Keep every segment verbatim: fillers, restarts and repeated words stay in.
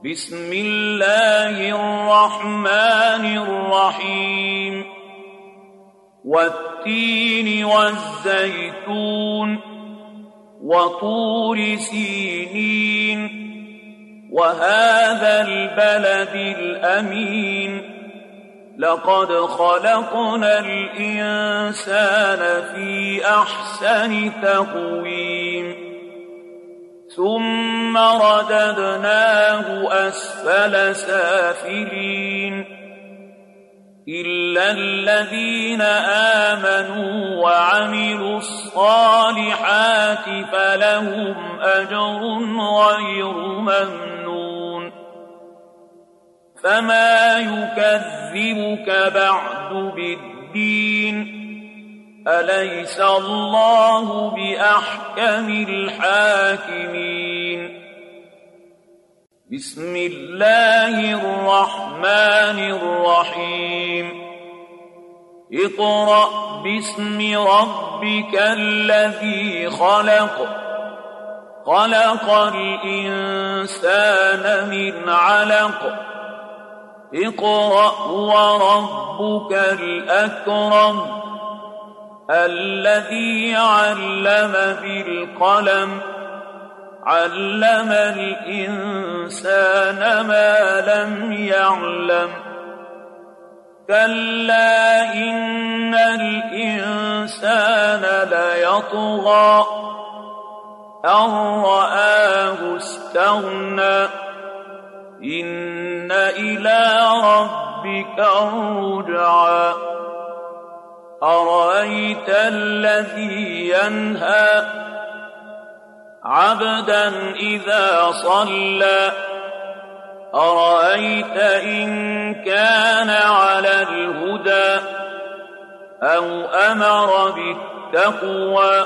بسم الله الرحمن الرحيم والتين والزيتون وطور سينين وهذا البلد الأمين لقد خلقنا الإنسان في أحسن تقويم ثم رددناه أسفل سافلين إلا الذين آمنوا وعملوا الصالحات فلهم أجر غير ممنون فما يكذبك بعد بالدين أليس الله بأحكم الحاكمين بسم الله الرحمن الرحيم اقرأ باسم ربك الذي خلق خلق الإنسان من علق اقرأ وربك الأكرم الذي علم بالقلم علم الإنسان ما لم يعلم كلا إن الإنسان ليطغى أن رآه استغنى إن إلى ربك الرجعى أرأيت الذي ينهى عبدا إذا صلى أرأيت إن كان على الهدى أو أمر بالتقوى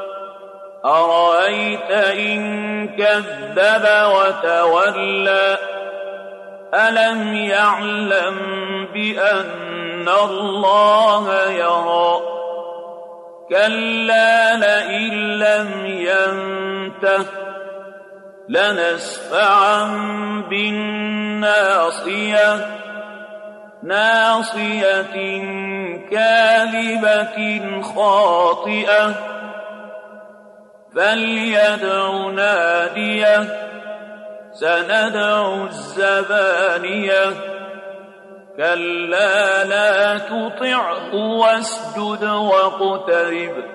أرأيت إن كذب وتولى ألم يعلم بأن الله يرى كلا لئن لم ينته لنسفعا بالناصية ناصية كاذبة خاطئة فليدع ناديه سندع الزبانية كلا لا تطعه واسجد واقترب